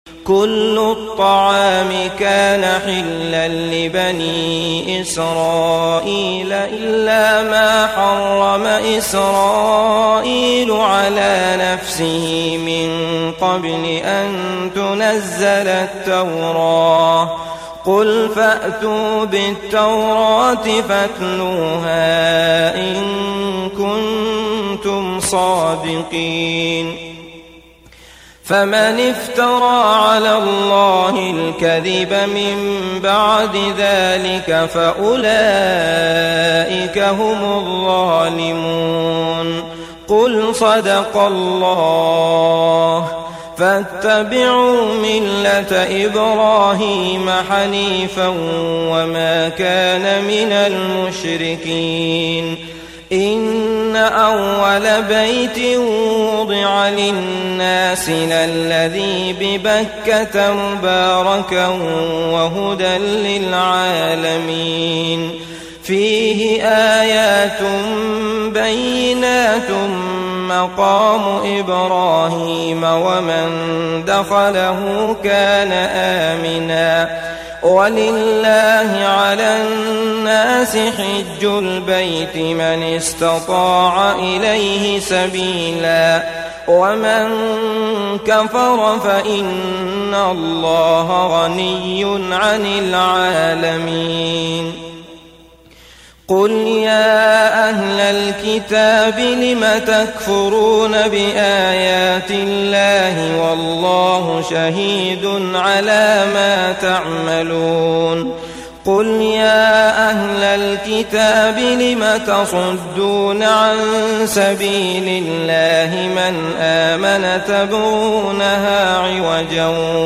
كل الطعام كان حلا لبني إسرائيل إلا ما حرم إسرائيل على نفسه من قبل أن تنزل التوراة. قل فأتوا بالتوراة فاتلوها إن كنتم صادقين. فمن افترى على الله الكذب من بعد ذلك فأولئك هم الظالمون. قل صدق الله. فاتبعوا ملة إبراهيم حنيفا وما كان من المشركين. إن أول بيت وضع للناس للذي ببكة مباركا وهدى للعالمين. فيه آيات بينات مقام إبراهيم ومن دخله كان آمنا. ولله على الناس حج البيت من استطاع إليه سبيلا ومن كفر فإن الله غني عن العالمين. قل يا أهل الكتاب لم تكفرون بآيات الله والله شهيد على ما تعملون. قل يا أهل الكتاب لم تصدون عن سبيل الله من آمن تبغونها عوجا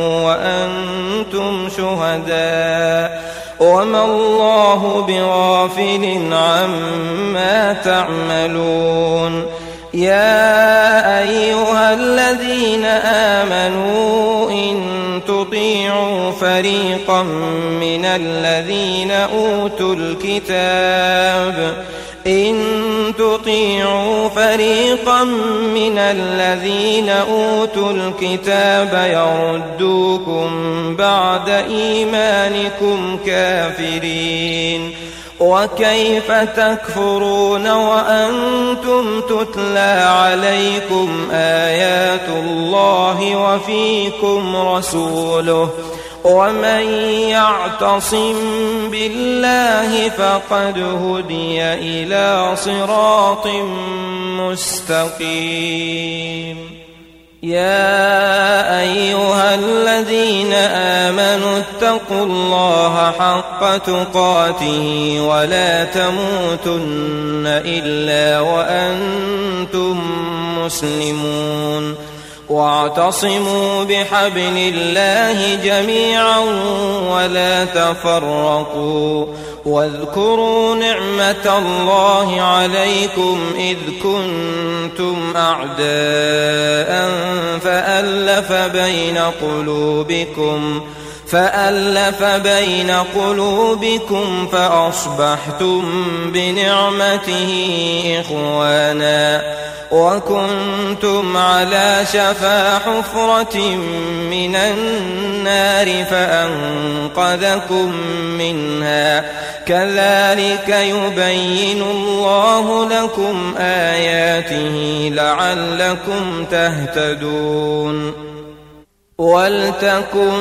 وأنتم شهداء وما الله بغافل عما تعملون. يا أيها الذين آمنوا إن تطيعوا فريقا من الذين أوتوا الكتاب يردوكم بعد إيمانكم كافرين. وكيف تكفرون وأنتم تتلى عليكم آيات الله وفيكم رسوله ومن يعتصم بالله فقد هدي إلى صراط مستقيم. يا أيها الذين آمنوا اتقوا الله حق تقاته ولا تموتن إلا وأنتم مسلمون. واعتصموا بحبل الله جميعا ولا تفرقوا. واذكروا نعمة الله عليكم إذ كنتم أعداء فألف بين قلوبكم فأصبحتم بنعمته إخوانا وكنتم على شفا حفرة من النار فأنقذكم منها. كذلك يبين الله لكم آياته لعلكم تهتدون. ولتكن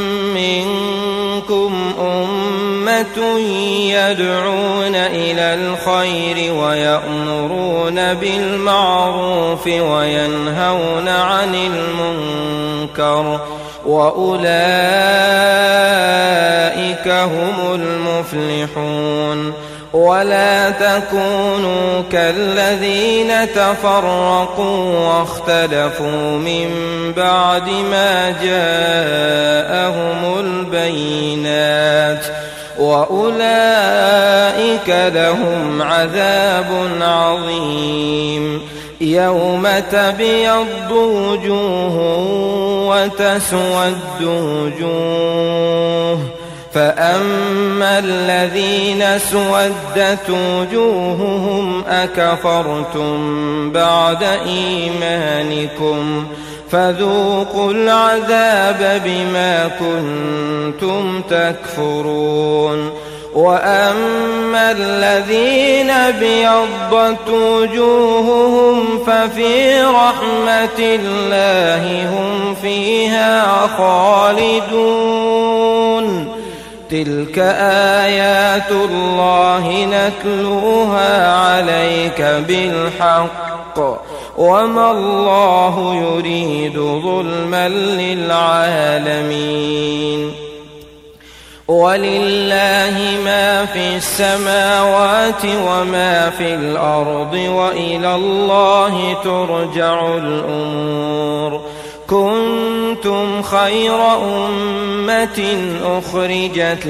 منكم أمة يدعون إلى الخير ويأمرون بالمعروف وينهون عن المنكر وأولئك هم المفلحون. ولا تكونوا كالذين تفرقوا واختلفوا من بعد ما جاءهم البينات وأولئك لهم عذاب عظيم. يوم تبيض وجوه وتسود وجوه فأما الذين اسودت وجوههم أكفرتم بعد إيمانكم فذوقوا العذاب بما كنتم تكفرون وأما الذين ابيضت وجوههم ففي رحمة الله هم فيها خالدون تلك آيات الله نتلوها عليك بالحق وما الله يريد ظلما للعالمين ولله ما في السماوات وما في الأرض وإلى الله ترجع الأمور كنتم خير أمة أخرجت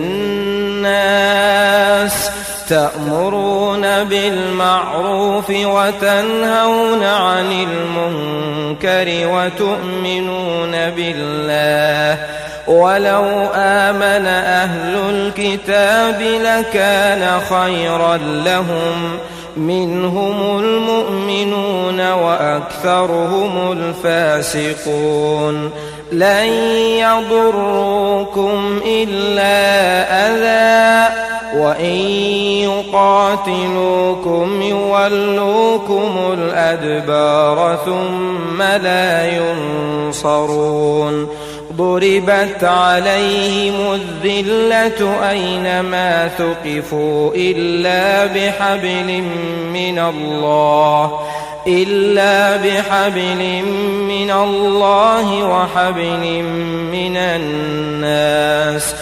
للناس تأمرون بالمعروف وتنهون عن المنكر وتؤمنون بالله ولو آمن أهل الكتاب لكان خيرا لهم منهم المؤمنون وأكثرهم الفاسقون لن يضروكم إلا أذى وإن يقاتلوكم يولوكم الأدبار ثم لا ينصرون ضربت عليهم الذلة أينما ثقفوا إلا بحبل من الله وحبل من الناس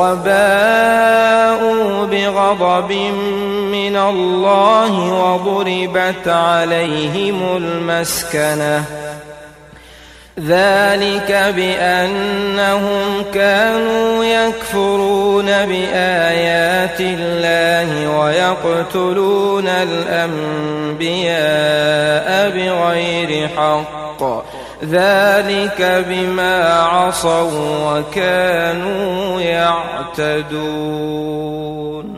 وباءوا بغضب من الله وضربت عليهم المسكنة ذلك بأنهم كانوا يكفرون بآيات الله ويقتلون الأنبياء بغير حق ذلك بما عصوا وكانوا يعتدون